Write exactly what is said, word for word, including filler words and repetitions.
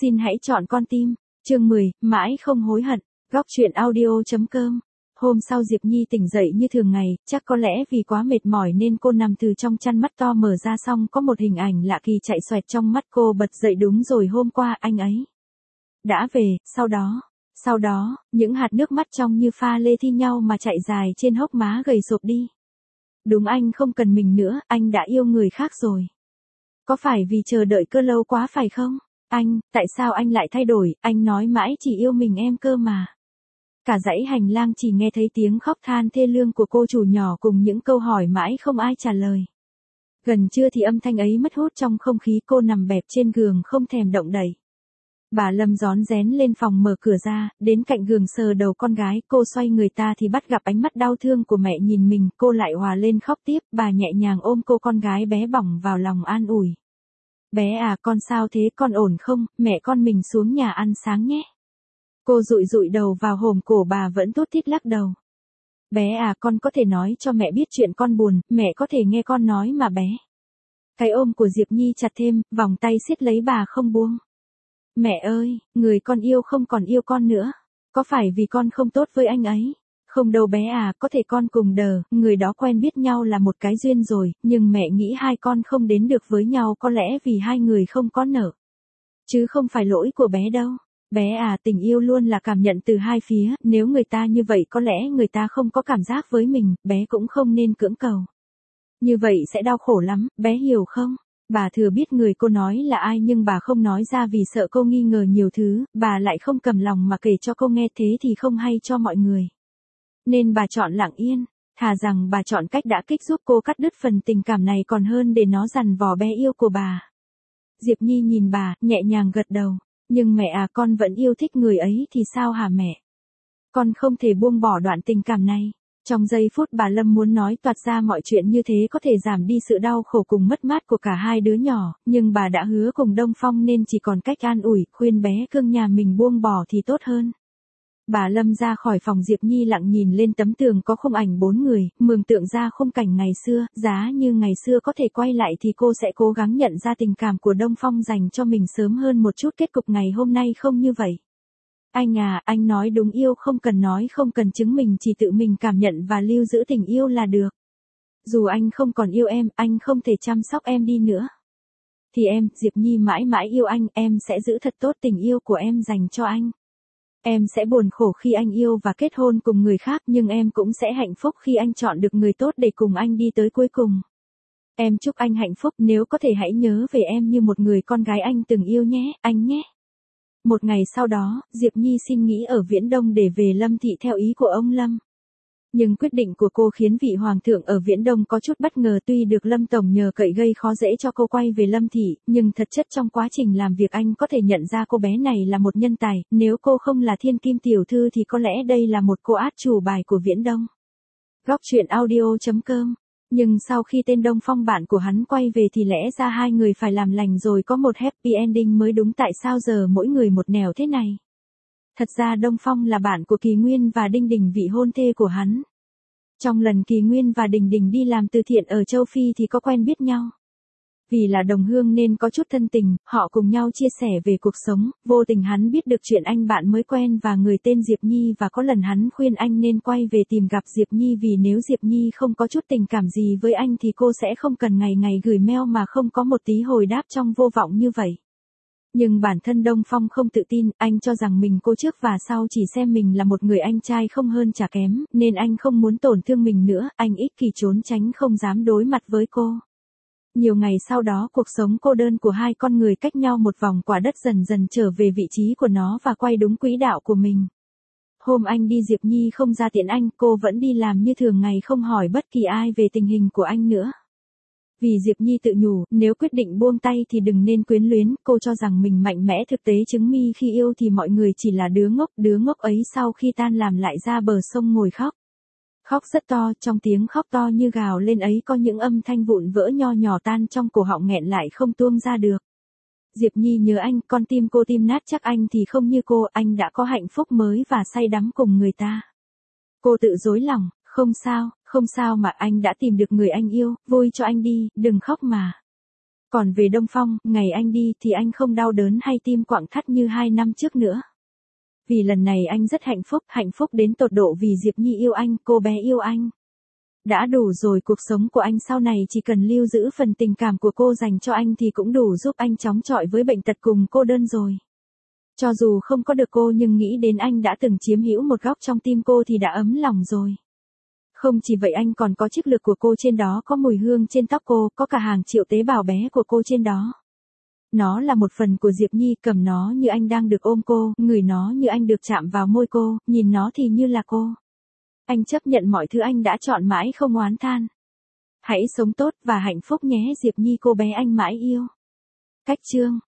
Xin hãy chọn con tim. Chương mười, mãi không hối hận. Góc truyện audio.com. Hôm sau Diệp Nhi tỉnh dậy như thường ngày, chắc có lẽ vì quá mệt mỏi nên cô nằm từ trong chăn, mắt to mở ra xong có một hình ảnh lạ kỳ chạy xoẹt trong mắt cô. Bật dậy, đúng rồi, hôm qua anh ấy đã về. Sau đó, sau đó, những hạt nước mắt trong như pha lê thi nhau mà chạy dài trên hốc má gầy sộp đi. Đúng, anh không cần mình nữa, anh đã yêu người khác rồi. Có phải vì chờ đợi cơ lâu quá phải không? Anh, tại sao anh lại thay đổi, anh nói mãi chỉ yêu mình em cơ mà. Cả dãy hành lang chỉ nghe thấy tiếng khóc than thê lương của cô chủ nhỏ cùng những câu hỏi mãi không ai trả lời. Gần trưa thì âm thanh ấy mất hút trong không khí, cô nằm bẹp trên giường không thèm động đậy. Bà Lâm rón rén lên phòng mở cửa ra, đến cạnh giường sờ đầu con gái, cô xoay người ta thì bắt gặp ánh mắt đau thương của mẹ nhìn mình, cô lại òa lên khóc tiếp, bà nhẹ nhàng ôm cô con gái bé bỏng vào lòng an ủi. Bé à, con sao thế, con ổn không, mẹ con mình xuống nhà ăn sáng nhé. Cô dụi dụi đầu vào hòm cổ bà vẫn tút tít lắc đầu. Bé à, con có thể nói cho mẹ biết chuyện con buồn, mẹ có thể nghe con nói mà bé. Cái ôm của Diệp Nhi chặt thêm, vòng tay siết lấy bà không buông. Mẹ ơi, người con yêu không còn yêu con nữa. Có phải vì con không tốt với anh ấy? Không đâu bé à, có thể con cùng đờ, người đó quen biết nhau là một cái duyên rồi, nhưng mẹ nghĩ hai con không đến được với nhau có lẽ vì hai người không có nợ. Chứ không phải lỗi của bé đâu. Bé à, tình yêu luôn là cảm nhận từ hai phía, nếu người ta như vậy có lẽ người ta không có cảm giác với mình, bé cũng không nên cưỡng cầu. Như vậy sẽ đau khổ lắm, bé hiểu không? Bà thừa biết người cô nói là ai nhưng bà không nói ra vì sợ cô nghi ngờ nhiều thứ, bà lại không cầm lòng mà kể cho cô nghe, thế thì không hay cho mọi người. Nên bà chọn lặng yên, thà rằng bà chọn cách đã kích giúp cô cắt đứt phần tình cảm này còn hơn để nó dằn vò bé yêu của bà. Diệp Nhi nhìn bà, nhẹ nhàng gật đầu. Nhưng mẹ à, con vẫn yêu thích người ấy thì sao hả mẹ? Con không thể buông bỏ đoạn tình cảm này. Trong giây phút bà Lâm muốn nói toạc ra mọi chuyện như thế có thể giảm đi sự đau khổ cùng mất mát của cả hai đứa nhỏ, nhưng bà đã hứa cùng Đông Phong nên chỉ còn cách an ủi, khuyên bé cưng nhà mình buông bỏ thì tốt hơn. Bà Lâm ra khỏi phòng, Diệp Nhi lặng nhìn lên tấm tường có khung ảnh bốn người, mường tượng ra khung cảnh ngày xưa, giá như ngày xưa có thể quay lại thì cô sẽ cố gắng nhận ra tình cảm của Đông Phong dành cho mình sớm hơn một chút, kết cục ngày hôm nay không như vậy. Anh à, anh nói đúng, yêu không cần nói, không cần chứng mình, chỉ tự mình cảm nhận và lưu giữ tình yêu là được. Dù anh không còn yêu em, anh không thể chăm sóc em đi nữa. Thì em, Diệp Nhi mãi mãi yêu anh, em sẽ giữ thật tốt tình yêu của em dành cho anh. Em sẽ buồn khổ khi anh yêu và kết hôn cùng người khác, nhưng em cũng sẽ hạnh phúc khi anh chọn được người tốt để cùng anh đi tới cuối cùng. Em chúc anh hạnh phúc, nếu có thể hãy nhớ về em như một người con gái anh từng yêu nhé, anh nhé. Một ngày sau đó, Diệp Nhi xin nghỉ ở Viễn Đông để về Lâm Thị theo ý của ông Lâm. Nhưng quyết định của cô khiến vị hoàng thượng ở Viễn Đông có chút bất ngờ, tuy được Lâm Tổng nhờ cậy gây khó dễ cho cô quay về Lâm Thị, nhưng thật chất trong quá trình làm việc anh có thể nhận ra cô bé này là một nhân tài, nếu cô không là thiên kim tiểu thư thì có lẽ đây là một cô át chủ bài của Viễn Đông. Góc truyện audio.com. Nhưng sau khi tên Đông Phong bạn của hắn quay về thì lẽ ra hai người phải làm lành rồi có một happy ending mới đúng, tại sao giờ mỗi người một nẻo thế này? Thật ra Đông Phong là bạn của Kỳ Nguyên và Đinh Đình, vị hôn thê của hắn. Trong lần Kỳ Nguyên và Đình Đình đi làm từ thiện ở châu Phi thì có quen biết nhau. Vì là đồng hương nên có chút thân tình, họ cùng nhau chia sẻ về cuộc sống, vô tình hắn biết được chuyện anh bạn mới quen và người tên Diệp Nhi, và có lần hắn khuyên anh nên quay về tìm gặp Diệp Nhi, vì nếu Diệp Nhi không có chút tình cảm gì với anh thì cô sẽ không cần ngày ngày gửi mail mà không có một tí hồi đáp trong vô vọng như vậy. Nhưng bản thân Đông Phong không tự tin, anh cho rằng mình cô trước và sau chỉ xem mình là một người anh trai không hơn chả kém, nên anh không muốn tổn thương mình nữa, anh ích kỷ trốn tránh không dám đối mặt với cô. Nhiều ngày sau đó, cuộc sống cô đơn của hai con người cách nhau một vòng quả đất dần dần trở về vị trí của nó và quay đúng quỹ đạo của mình. Hôm anh đi Diệp Nhi không ra tiễn anh, cô vẫn đi làm như thường ngày, không hỏi bất kỳ ai về tình hình của anh nữa. Vì Diệp Nhi tự nhủ, nếu quyết định buông tay thì đừng nên quyến luyến, cô cho rằng mình mạnh mẽ, thực tế chứng mi khi yêu thì mọi người chỉ là đứa ngốc, đứa ngốc ấy sau khi tan làm lại ra bờ sông ngồi khóc. Khóc rất to, trong tiếng khóc to như gào lên ấy có những âm thanh vụn vỡ nho nhỏ tan trong cổ họng nghẹn lại không tuông ra được. Diệp Nhi nhớ anh, con tim cô tim nát, chắc anh thì không như cô, anh đã có hạnh phúc mới và say đắm cùng người ta. Cô tự dối lòng, không sao, không sao mà, anh đã tìm được người anh yêu, vui cho anh đi, đừng khóc mà. Còn về Đông Phong, ngày anh đi thì anh không đau đớn hay tim quặn thắt như hai năm trước nữa. Vì lần này anh rất hạnh phúc, hạnh phúc đến tột độ vì Diệp Nhi yêu anh, cô bé yêu anh. Đã đủ rồi, cuộc sống của anh sau này chỉ cần lưu giữ phần tình cảm của cô dành cho anh thì cũng đủ giúp anh chống chọi với bệnh tật cùng cô đơn rồi. Cho dù không có được cô nhưng nghĩ đến anh đã từng chiếm hữu một góc trong tim cô thì đã ấm lòng rồi. Không chỉ vậy anh còn có chức lực của cô trên đó, có mùi hương trên tóc cô, có cả hàng triệu tế bào bé của cô trên đó. Nó là một phần của Diệp Nhi, cầm nó như anh đang được ôm cô, ngửi nó như anh được chạm vào môi cô, nhìn nó thì như là cô. Anh chấp nhận mọi thứ anh đã chọn mãi không oán than. Hãy sống tốt và hạnh phúc nhé Diệp Nhi, cô bé anh mãi yêu. Cách chương